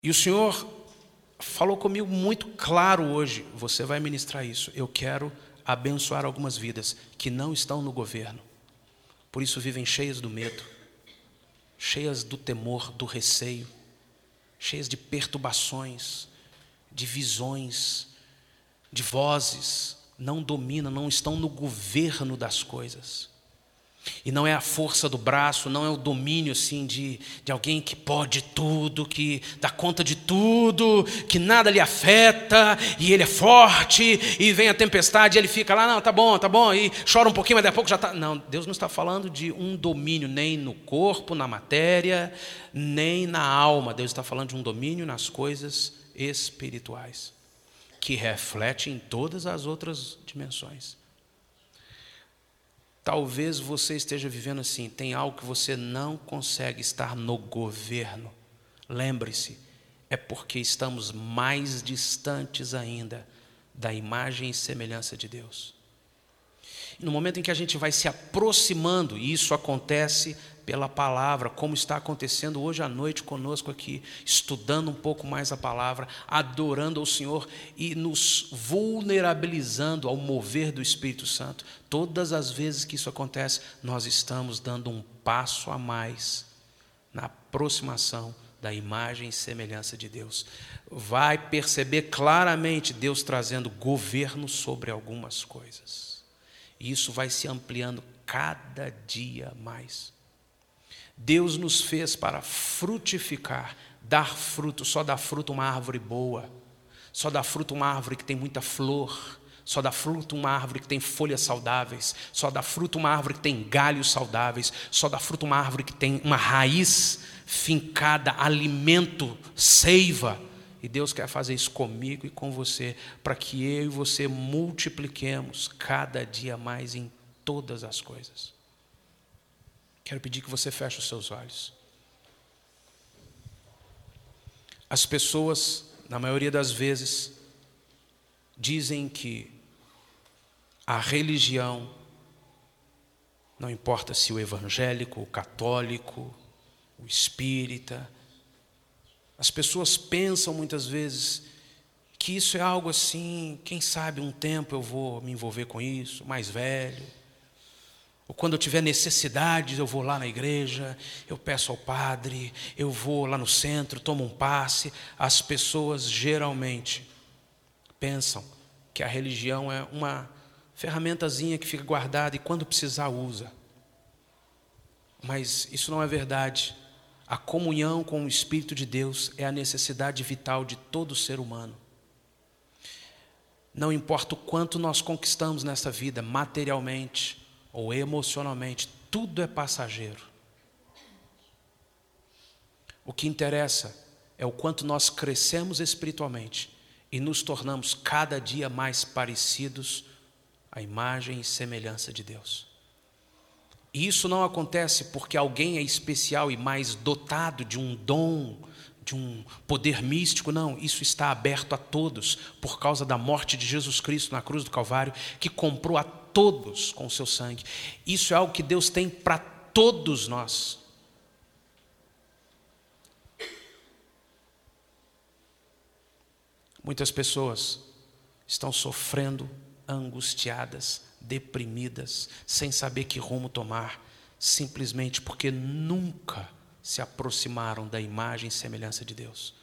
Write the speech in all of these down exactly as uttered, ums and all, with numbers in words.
E o Senhor falou comigo muito claro hoje, você vai ministrar isso. Eu quero abençoar algumas vidas que não estão no governo. Por isso vivem cheias do medo, cheias do temor, do receio, cheias de perturbações, de visões, de vozes. Não dominam, não estão no governo das coisas. E não é a força do braço, não é o domínio assim, de, de alguém que pode tudo, que dá conta de tudo, que nada lhe afeta, e ele é forte, e vem a tempestade, e ele fica lá, não, tá bom, tá bom, e chora um pouquinho, mas daqui a pouco já está... Não, Deus não está falando de um domínio nem no corpo, na matéria, nem na alma. Deus está falando de um domínio nas coisas espirituais, que reflete em todas as outras dimensões. Talvez você esteja vivendo assim, tem algo que você não consegue estar no governo. Lembre-se, é porque estamos mais distantes ainda da imagem e semelhança de Deus. E no momento em que a gente vai se aproximando, e isso acontece pela palavra, como está acontecendo hoje à noite conosco aqui, estudando um pouco mais a palavra, adorando ao Senhor e nos vulnerabilizando ao mover do Espírito Santo. Todas as vezes que isso acontece, nós estamos dando um passo a mais na aproximação da imagem e semelhança de Deus. Vai perceber claramente Deus trazendo governo sobre algumas coisas. E isso vai se ampliando cada dia mais. Deus nos fez para frutificar, dar fruto. Só dá fruto uma árvore boa, só dá fruto uma árvore que tem muita flor, só dá fruto uma árvore que tem folhas saudáveis, só dá fruto uma árvore que tem galhos saudáveis, só dá fruto uma árvore que tem uma raiz fincada, alimento, seiva. E Deus quer fazer isso comigo e com você, para que eu e você multipliquemos cada dia mais em todas as coisas. Quero pedir que você feche os seus olhos. As pessoas, na maioria das vezes, dizem que a religião, não importa se o evangélico, o católico, o espírita, as pessoas pensam muitas vezes que isso é algo assim, quem sabe um tempo eu vou me envolver com isso, mais velho. Ou quando eu tiver necessidades, eu vou lá na igreja, eu peço ao padre, eu vou lá no centro, tomo um passe. As pessoas geralmente pensam que a religião é uma ferramentazinha que fica guardada e quando precisar usa. Mas isso não é verdade. A comunhão com o Espírito de Deus é a necessidade vital de todo ser humano. Não importa o quanto nós conquistamos nessa vida, materialmente ou emocionalmente, tudo é passageiro. O que interessa é o quanto nós crescemos espiritualmente e nos tornamos cada dia mais parecidos à imagem e semelhança de Deus. E isso não acontece porque alguém é especial e mais dotado de um dom, de um poder místico, não. Isso está aberto a todos por causa da morte de Jesus Cristo na cruz do Calvário, que comprou a todos com o seu sangue. Isso é algo que Deus tem para todos nós. Muitas pessoas estão sofrendo, angustiadas, deprimidas, sem saber que rumo tomar, simplesmente porque nunca se aproximaram da imagem e semelhança de Deus.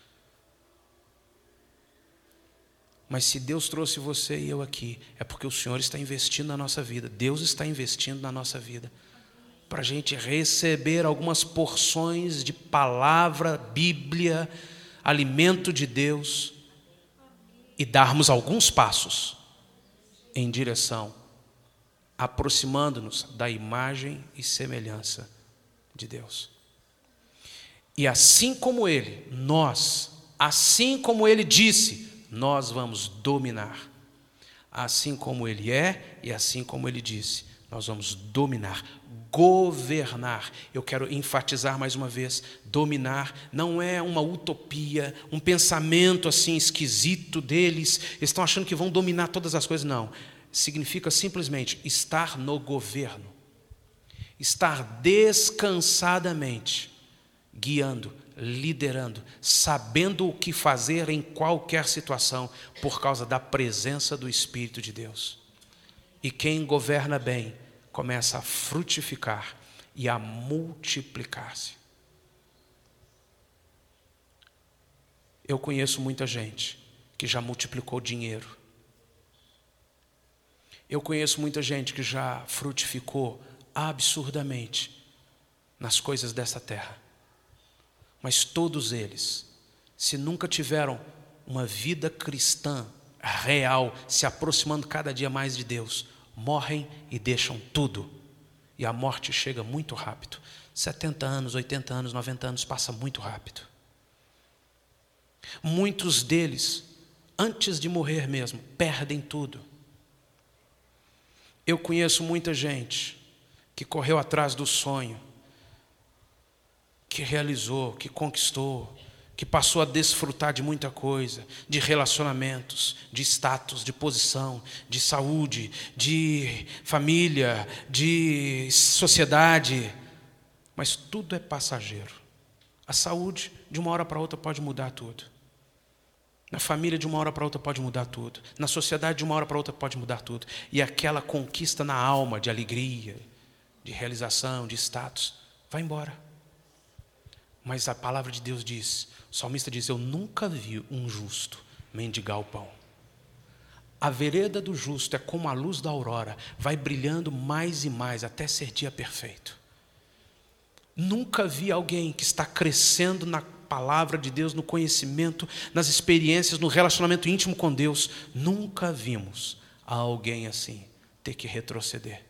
Mas se Deus trouxe você e eu aqui, é porque o Senhor está investindo na nossa vida. Deus está investindo na nossa vida, para a gente receber algumas porções de palavra, Bíblia, alimento de Deus, e darmos alguns passos em direção, aproximando-nos da imagem e semelhança de Deus. E assim como Ele, nós, assim como Ele disse, nós vamos dominar. Assim como Ele é e assim como Ele disse, nós vamos dominar, governar. Eu quero enfatizar mais uma vez, dominar não é uma utopia, um pensamento assim esquisito deles, eles estão achando que vão dominar todas as coisas, não. Significa simplesmente estar no governo, estar descansadamente, guiando, liderando, sabendo o que fazer em qualquer situação, por causa da presença do Espírito de Deus. E quem governa bem, começa a frutificar e a multiplicar-se. Eu conheço muita gente que já multiplicou dinheiro. Eu conheço muita gente que já frutificou absurdamente nas coisas dessa terra. Mas todos eles, se nunca tiveram uma vida cristã real, se aproximando cada dia mais de Deus, morrem e deixam tudo. E a morte chega muito rápido. setenta anos, oitenta anos, noventa anos, passa muito rápido. Muitos deles, antes de morrer mesmo, perdem tudo. Eu conheço muita gente que correu atrás do sonho, que realizou, que conquistou, que passou a desfrutar de muita coisa, de relacionamentos, de status, de posição, de saúde, de família, de sociedade, mas tudo é passageiro. A saúde, de uma hora para outra, pode mudar tudo. Na família, de uma hora para outra, pode mudar tudo. Na sociedade, de uma hora para outra, pode mudar tudo. E aquela conquista na alma de alegria, de realização, de status, vai embora. Mas a palavra de Deus diz, o salmista diz, eu nunca vi um justo mendigar o pão. A vereda do justo é como a luz da aurora, vai brilhando mais e mais até ser dia perfeito. Nunca vi alguém que está crescendo na palavra de Deus, no conhecimento, nas experiências, no relacionamento íntimo com Deus. Nunca vimos alguém assim ter que retroceder.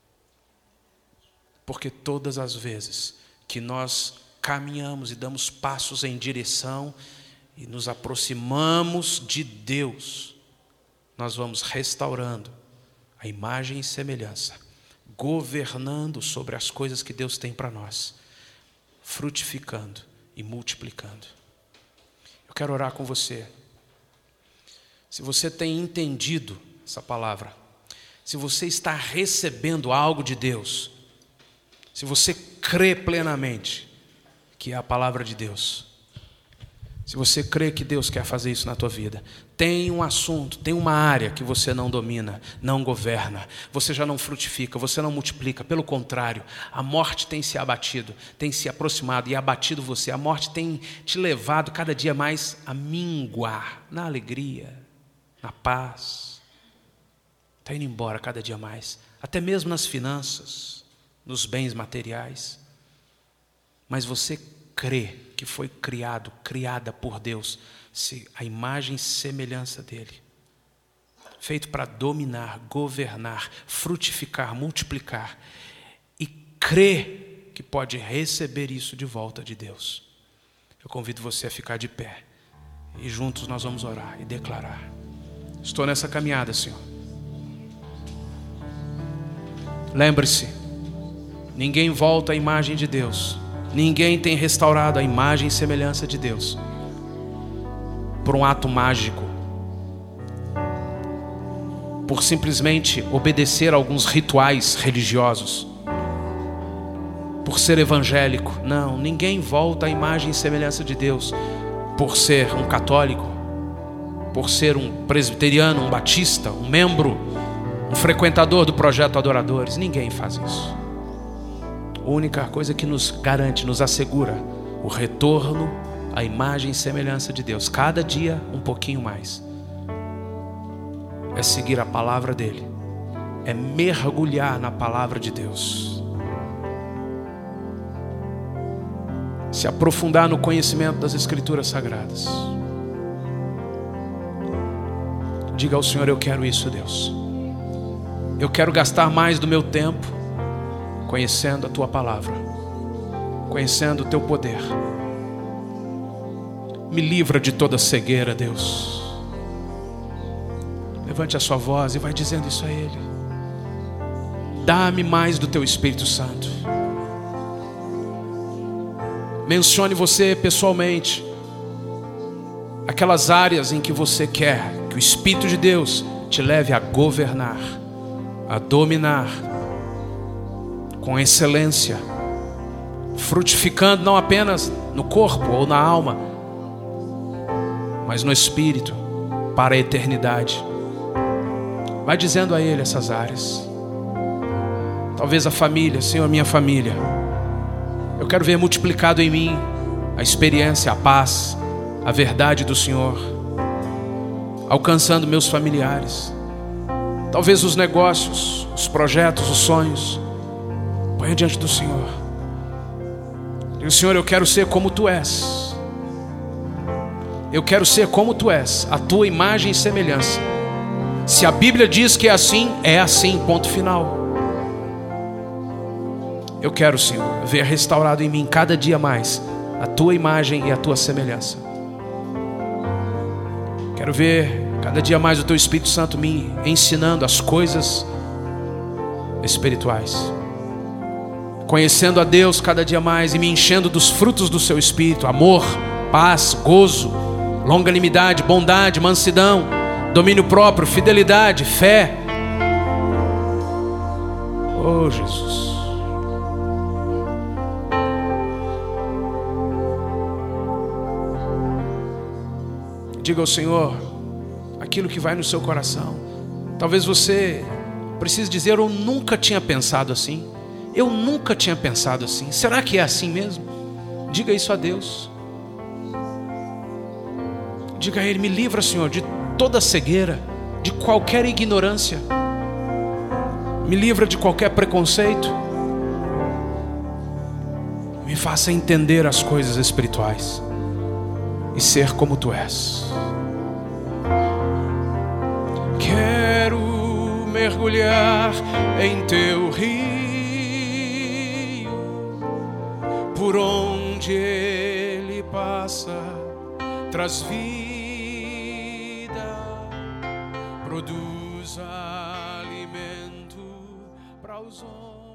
Porque todas as vezes que nós caminhamos e damos passos em direção e nos aproximamos de Deus, nós vamos restaurando a imagem e semelhança, governando sobre as coisas que Deus tem para nós, frutificando e multiplicando. Eu quero orar com você. Se você tem entendido essa palavra, se você está recebendo algo de Deus, se você crê plenamente que é a palavra de Deus, se você crê que Deus quer fazer isso na tua vida, tem um assunto, tem uma área que você não domina, não governa, você já não frutifica, você não multiplica, pelo contrário, a morte tem se abatido, tem se aproximado e abatido você, a morte tem te levado cada dia mais a minguar na alegria, na paz, está indo embora cada dia mais, até mesmo nas finanças, nos bens materiais. Mas você crê que foi criado, criada por Deus, a imagem e semelhança dele, feito para dominar, governar, frutificar, multiplicar, e crê que pode receber isso de volta de Deus. Eu convido você a ficar de pé e juntos nós vamos orar e declarar: estou nessa caminhada, Senhor. Lembre-se, ninguém volta à imagem de Deus, ninguém tem restaurado a imagem e semelhança de Deus por um ato mágico, por simplesmente obedecer a alguns rituais religiosos, por ser evangélico. Não, ninguém volta à imagem e semelhança de Deus por ser um católico, por ser um presbiteriano, um batista, um membro, um frequentador do projeto Adoradores. Ninguém faz isso. A única coisa que nos garante, nos assegura o retorno à imagem e semelhança de Deus, cada dia um pouquinho mais, é seguir a palavra dele, é mergulhar na palavra de Deus, se aprofundar no conhecimento das Escrituras Sagradas. Diga ao Senhor: eu quero isso, Deus. Eu quero gastar mais do meu tempo conhecendo a tua palavra, conhecendo o teu poder. Me livra de toda cegueira, Deus. Levante a sua voz e vai dizendo isso a Ele. Dá-me mais do teu Espírito Santo. Mencione você pessoalmente aquelas áreas em que você quer que o Espírito de Deus te leve a governar, a dominar com excelência, frutificando não apenas no corpo ou na alma, mas no espírito, para a eternidade. Vai dizendo a Ele essas áreas. Talvez a família, Senhor, minha família, eu quero ver multiplicado em mim a experiência, a paz, a verdade do Senhor, alcançando meus familiares. Talvez os negócios, os projetos, os sonhos, ponha diante do Senhor. Diga: Senhor, eu quero ser como Tu és. Eu quero ser como Tu és, a Tua imagem e semelhança. Se a Bíblia diz que é assim, é assim, ponto final. Eu quero, Senhor, ver restaurado em mim cada dia mais a Tua imagem e a Tua semelhança. Quero ver cada dia mais o Teu Espírito Santo me ensinando as coisas espirituais, conhecendo a Deus cada dia mais e me enchendo dos frutos do Seu Espírito: amor, paz, gozo, longanimidade, bondade, mansidão, domínio próprio, fidelidade, fé. Oh, Jesus. Diga ao Senhor aquilo que vai no seu coração. Talvez você precise dizer: eu nunca tinha pensado assim. Eu nunca tinha pensado assim. Será que é assim mesmo? Diga isso a Deus. Diga a Ele: me livra, Senhor, de toda cegueira, de qualquer ignorância. Me livra de qualquer preconceito. Me faça entender as coisas espirituais e ser como Tu és. Quero mergulhar em Teu rio, por onde ele passa, traz vida, produz alimento para os homens.